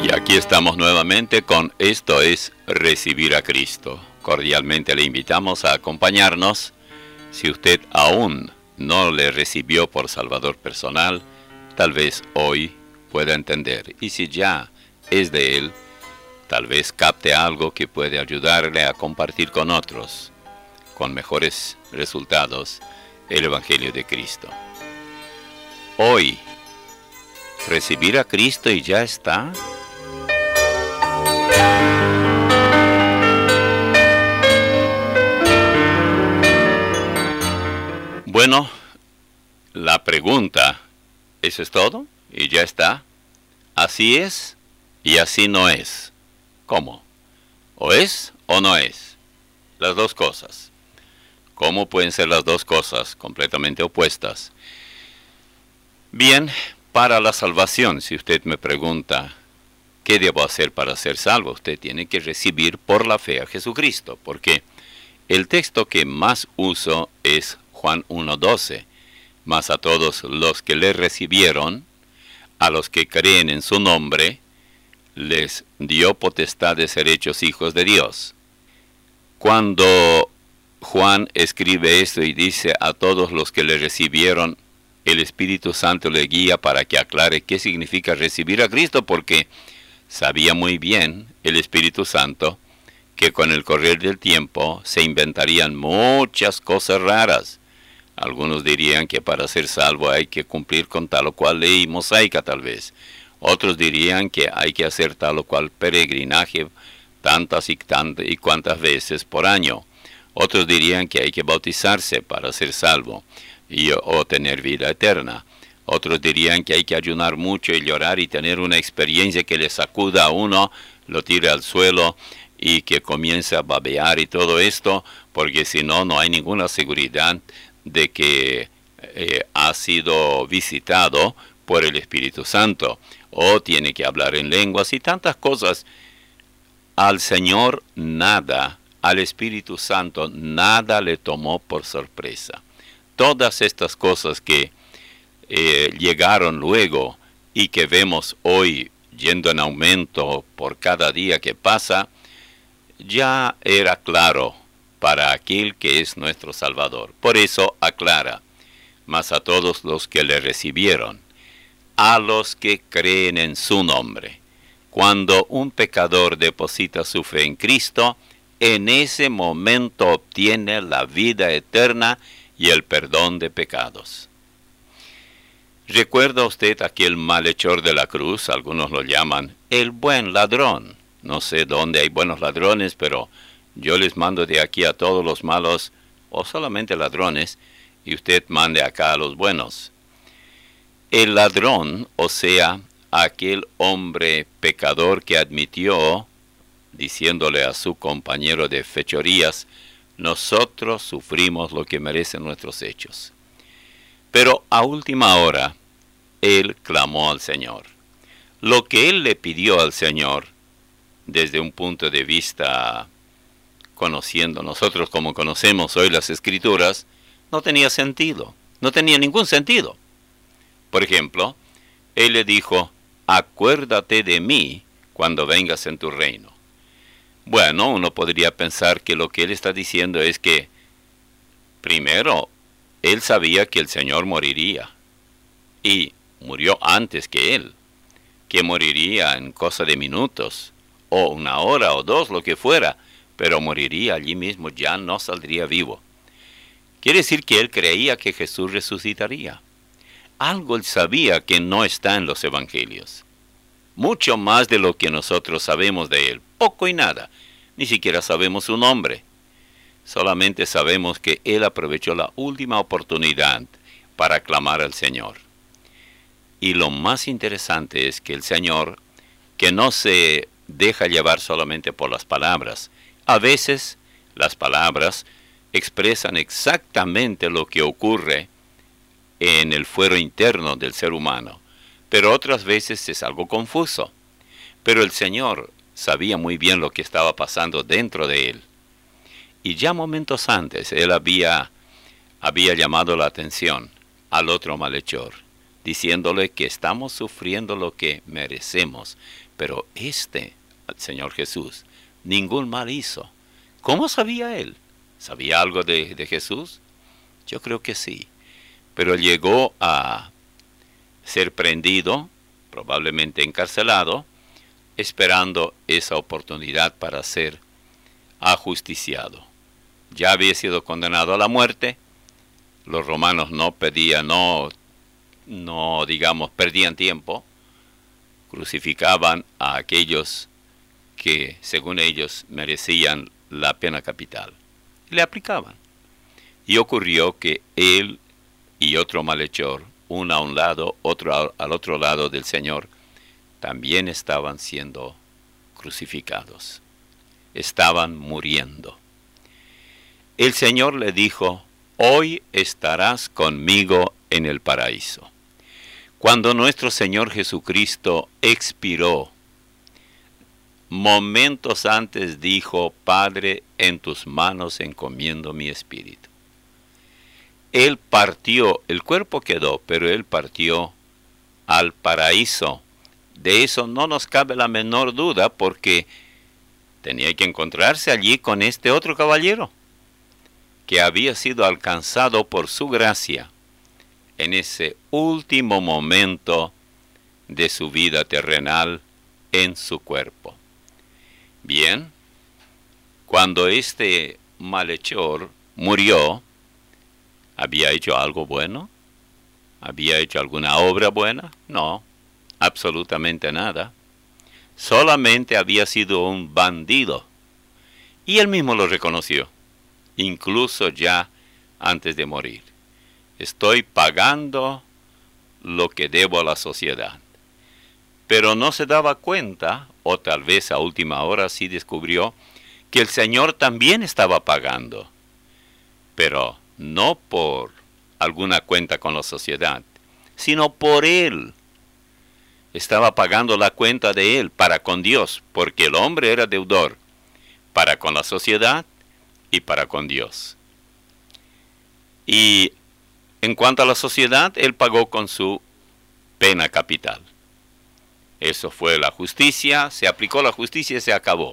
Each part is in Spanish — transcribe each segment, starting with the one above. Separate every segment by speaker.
Speaker 1: Y aquí estamos nuevamente con Esto es Recibir a Cristo. Cordialmente le invitamos a acompañarnos. Si usted aún no le recibió por Salvador personal, tal vez hoy pueda entender. Y si ya es de Él, tal vez capte algo que puede ayudarle a compartir con otros, con mejores resultados, el Evangelio de Cristo. Hoy, recibir a Cristo y ya está. Bueno, la pregunta, ¿eso es todo? ¿Y ya está? ¿Así es y así no es? ¿Cómo? ¿O es o no es? Las dos cosas. ¿Cómo pueden ser las dos cosas completamente opuestas? Bien, para la salvación, si usted me pregunta, ¿qué debo hacer para ser salvo? Usted tiene que recibir por la fe a Jesucristo, porque el texto que más uso es Juan 1:12. Mas a todos los que le recibieron, a los que creen en su nombre, les dio potestad de ser hechos hijos de Dios. Cuando Juan escribe esto y dice a todos los que le recibieron, el Espíritu Santo le guía para que aclare qué significa recibir a Cristo, porque sabía muy bien el Espíritu Santo que con el correr del tiempo se inventarían muchas cosas raras. Algunos dirían que para ser salvo hay que cumplir con tal o cual ley mosaica tal vez. Otros dirían que hay que hacer tal o cual peregrinaje tantas y cuantas veces por año. Otros dirían que hay que bautizarse para ser salvo o tener vida eterna. Otros dirían que hay que ayunar mucho y llorar y tener una experiencia que le sacuda a uno, lo tire al suelo y que comience a babear y todo esto, porque si no, no hay ninguna seguridad de que ha sido visitado por el Espíritu Santo, o tiene que hablar en lenguas y tantas cosas. Al Señor nada, al Espíritu Santo nada le tomó por sorpresa. Todas estas cosas que llegaron luego y que vemos hoy yendo en aumento por cada día que pasa, ya era claro para aquel que es nuestro Salvador. Por eso aclara, mas a todos los que le recibieron, a los que creen en su nombre. Cuando un pecador deposita su fe en Cristo, en ese momento obtiene la vida eterna y el perdón de pecados. ¿Recuerda usted aquel malhechor de la cruz? Algunos lo llaman el buen ladrón. No sé dónde hay buenos ladrones, pero yo les mando de aquí a todos los malos, o solamente ladrones, y usted mande acá a los buenos. El ladrón, o sea, aquel hombre pecador que admitió, diciéndole a su compañero de fechorías, nosotros sufrimos lo que merecen nuestros hechos. Pero a última hora, él clamó al Señor. Lo que él le pidió al Señor, desde un punto de vista conociendo nosotros como conocemos hoy las Escrituras, no tenía sentido, no tenía ningún sentido. Por ejemplo, él le dijo, acuérdate de mí cuando vengas en tu reino. Bueno, uno podría pensar que lo que él está diciendo es que, primero, él sabía que el Señor moriría, y murió antes que él, que moriría en cosa de minutos, o una hora o dos, lo que fuera, pero moriría allí mismo, ya no saldría vivo. Quiere decir que él creía que Jesús resucitaría. Algo él sabía que no está en los evangelios. Mucho más de lo que nosotros sabemos de él, poco y nada. Ni siquiera sabemos su nombre. Solamente sabemos que él aprovechó la última oportunidad para clamar al Señor. Y lo más interesante es que el Señor, que no se deja llevar solamente por las palabras, a veces las palabras expresan exactamente lo que ocurre en el fuero interno del ser humano, pero otras veces es algo confuso. Pero el Señor sabía muy bien lo que estaba pasando dentro de él. Y ya momentos antes él había llamado la atención al otro malhechor, diciéndole que estamos sufriendo lo que merecemos. Pero el Señor Jesús, ningún mal hizo. ¿Cómo sabía él? ¿Sabía algo de Jesús? Yo creo que sí. Pero llegó a ser prendido, probablemente encarcelado, esperando esa oportunidad para ser ajusticiado. Ya había sido condenado a la muerte. Los romanos no perdían tiempo. Crucificaban a aquellos que, según ellos, merecían la pena capital. Le aplicaban. Y ocurrió que él y otro malhechor, uno a un lado, otro al otro lado del Señor, también estaban siendo crucificados. Estaban muriendo. El Señor le dijo: hoy estarás conmigo en el paraíso. Cuando nuestro Señor Jesucristo expiró, momentos antes dijo: Padre, en tus manos encomiendo mi espíritu. Él partió, el cuerpo quedó, pero él partió al paraíso. De eso no nos cabe la menor duda, porque tenía que encontrarse allí con este otro caballero, que había sido alcanzado por su gracia en ese último momento de su vida terrenal en su cuerpo. Bien, cuando este malhechor murió, ¿había hecho algo bueno? ¿Había hecho alguna obra buena? No, absolutamente nada. Solamente había sido un bandido. Y él mismo lo reconoció, incluso ya antes de morir. Estoy pagando lo que debo a la sociedad. Pero no se daba cuenta, o tal vez a última hora sí descubrió, que el Señor también estaba pagando. Pero no por alguna cuenta con la sociedad, sino por él. Estaba pagando la cuenta de él para con Dios, porque el hombre era deudor, para con la sociedad y para con Dios. Y en cuanto a la sociedad, él pagó con su pena capital. Eso fue la justicia, se aplicó la justicia y se acabó.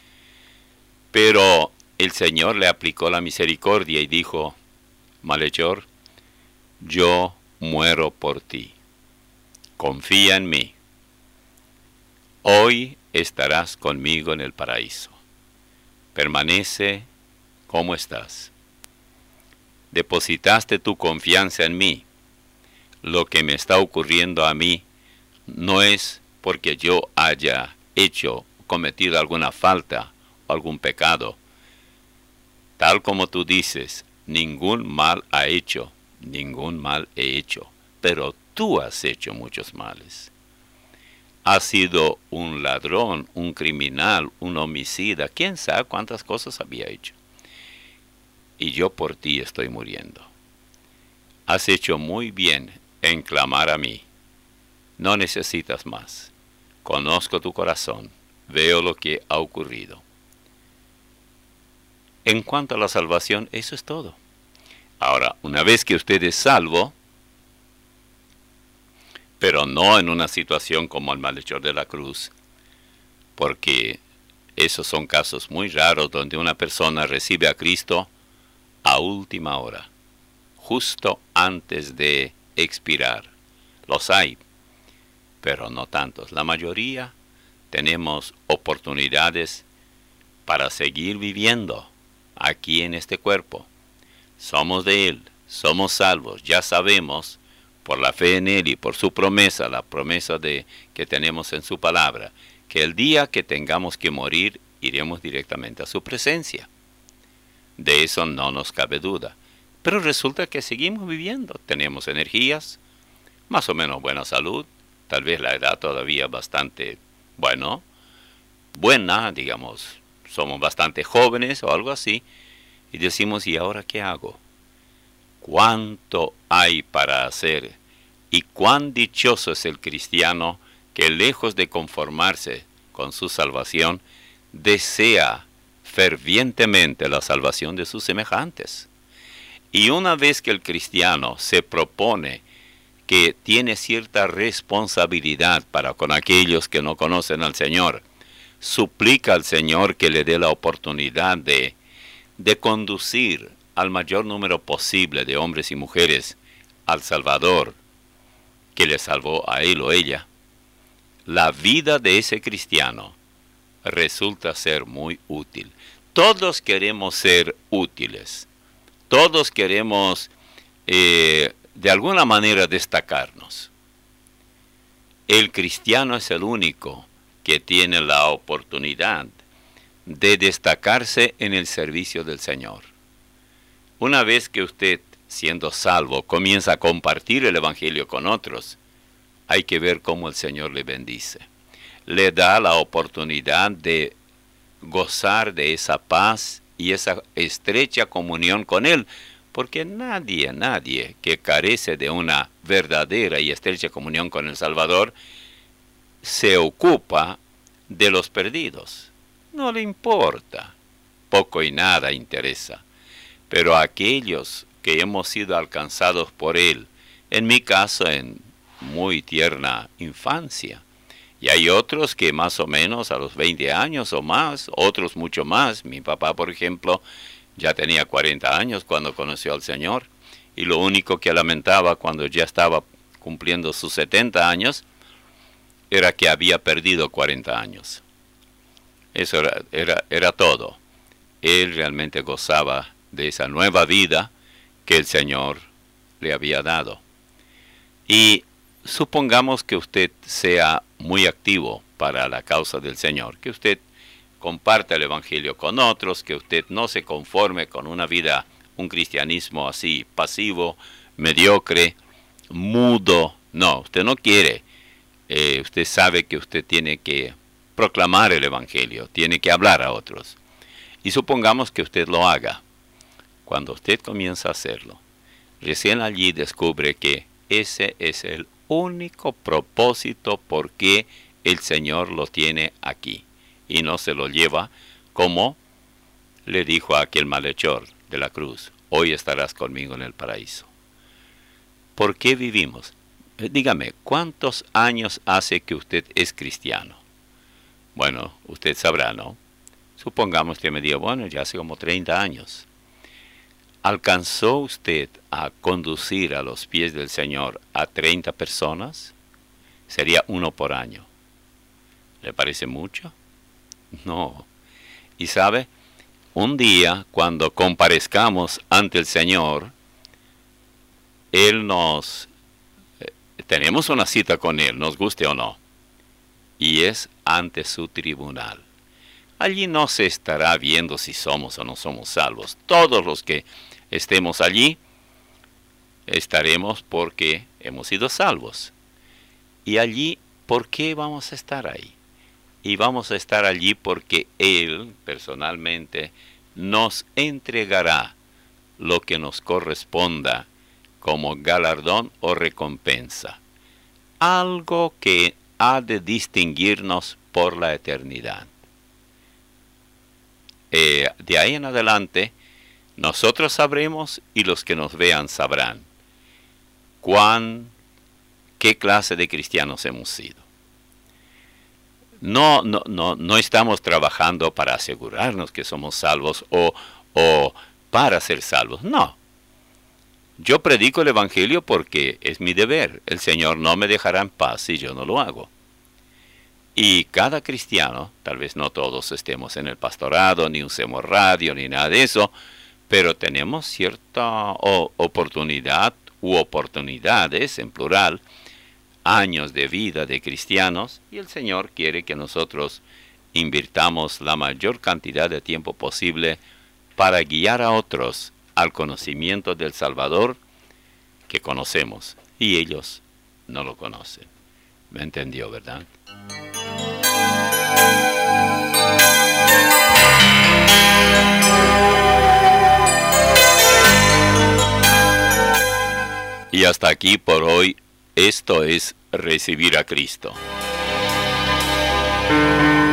Speaker 1: Pero el Señor le aplicó la misericordia y dijo: malhechor, yo muero por ti. Confía en mí. Hoy estarás conmigo en el paraíso. Permanece como estás. Depositaste tu confianza en mí. Lo que me está ocurriendo a mí no es porque yo haya cometido alguna falta o algún pecado. Tal como tú dices, ningún mal ningún mal he hecho, pero tú has hecho muchos males. Has sido un ladrón, un criminal, un homicida, quién sabe cuántas cosas había hecho. Y yo por ti estoy muriendo. Has hecho muy bien en clamar a mí. No necesitas más. Conozco tu corazón, veo lo que ha ocurrido. En cuanto a la salvación, eso es todo. Ahora, una vez que usted es salvo, pero no en una situación como el malhechor de la cruz, porque esos son casos muy raros donde una persona recibe a Cristo a última hora, justo antes de expirar. Los hay, pero no tantos. La mayoría tenemos oportunidades para seguir viviendo aquí en este cuerpo. Somos de Él, somos salvos, ya sabemos por la fe en Él y por su promesa, la promesa que tenemos en su palabra, que el día que tengamos que morir, iremos directamente a su presencia. De eso no nos cabe duda. Pero resulta que seguimos viviendo, tenemos energías, más o menos buena salud, tal vez la edad todavía bastante, buena, digamos, somos bastante jóvenes o algo así, y decimos: ¿y ahora qué hago? ¿Cuánto hay para hacer? Y cuán dichoso es el cristiano que, lejos de conformarse con su salvación, desea fervientemente la salvación de sus semejantes. Y una vez que el cristiano se propone que tiene cierta responsabilidad para con aquellos que no conocen al Señor. Suplica al Señor que le dé la oportunidad de conducir al mayor número posible de hombres y mujeres al Salvador, que le salvó a él o ella. La vida de ese cristiano resulta ser muy útil. Todos queremos ser útiles. Todos queremos de alguna manera destacarnos. El cristiano es el único que tiene la oportunidad de destacarse en el servicio del Señor. Una vez que usted, siendo salvo, comienza a compartir el Evangelio con otros, hay que ver cómo el Señor le bendice. Le da la oportunidad de gozar de esa paz y esa estrecha comunión con Él, porque nadie que carece de una verdadera y estrecha comunión con el Salvador se ocupa de los perdidos. No le importa, poco y nada interesa. Pero aquellos que hemos sido alcanzados por Él, en mi caso en muy tierna infancia, y hay otros que más o menos a los 20 años o más, otros mucho más. Mi papá, por ejemplo, ya tenía 40 años cuando conoció al Señor, y lo único que lamentaba cuando ya estaba cumpliendo sus 70 años, era que había perdido 40 años. Eso era todo. Él realmente gozaba de esa nueva vida que el Señor le había dado. Y supongamos que usted sea muy activo para la causa del Señor, que usted comparta el Evangelio con otros, que usted no se conforme con una vida, un cristianismo así pasivo, mediocre, mudo. No, usted no quiere. Usted sabe que usted tiene que proclamar el Evangelio, tiene que hablar a otros. Y supongamos que usted lo haga. Cuando usted comienza a hacerlo, recién allí descubre que ese es el único propósito por qué el Señor lo tiene aquí. Y no se lo lleva como le dijo a aquel malhechor de la cruz: hoy estarás conmigo en el paraíso. ¿Por qué vivimos? Dígame, ¿cuántos años hace que usted es cristiano? Bueno, usted sabrá, ¿no? Supongamos que me diga, bueno, ya hace como 30 años. ¿Alcanzó usted a conducir a los pies del Señor a 30 personas? Sería uno por año. ¿Le parece mucho? No. Y sabe, un día cuando comparezcamos ante el Señor, Él tenemos una cita con Él, nos guste o no, y es ante su tribunal. Allí no se estará viendo si somos o no somos salvos. Todos los que estemos allí, estaremos porque hemos sido salvos. Y allí, ¿por qué vamos a estar ahí? Y vamos a estar allí porque Él, personalmente, nos entregará lo que nos corresponda como galardón o recompensa. Algo que ha de distinguirnos por la eternidad. De ahí en adelante, nosotros sabremos y los que nos vean sabrán qué clase de cristianos hemos sido. No estamos trabajando para asegurarnos que somos salvos o para ser salvos. No. Yo predico el Evangelio porque es mi deber. El Señor no me dejará en paz si yo no lo hago. Y cada cristiano, tal vez no todos estemos en el pastorado, ni usemos radio, ni nada de eso, pero tenemos cierta oportunidad u oportunidades, en plural, años de vida de cristianos, y el Señor quiere que nosotros invirtamos la mayor cantidad de tiempo posible para guiar a otros al conocimiento del Salvador que conocemos, y ellos no lo conocen. ¿Me entendió, verdad? Y hasta aquí por hoy. Esto es Recibir a Cristo.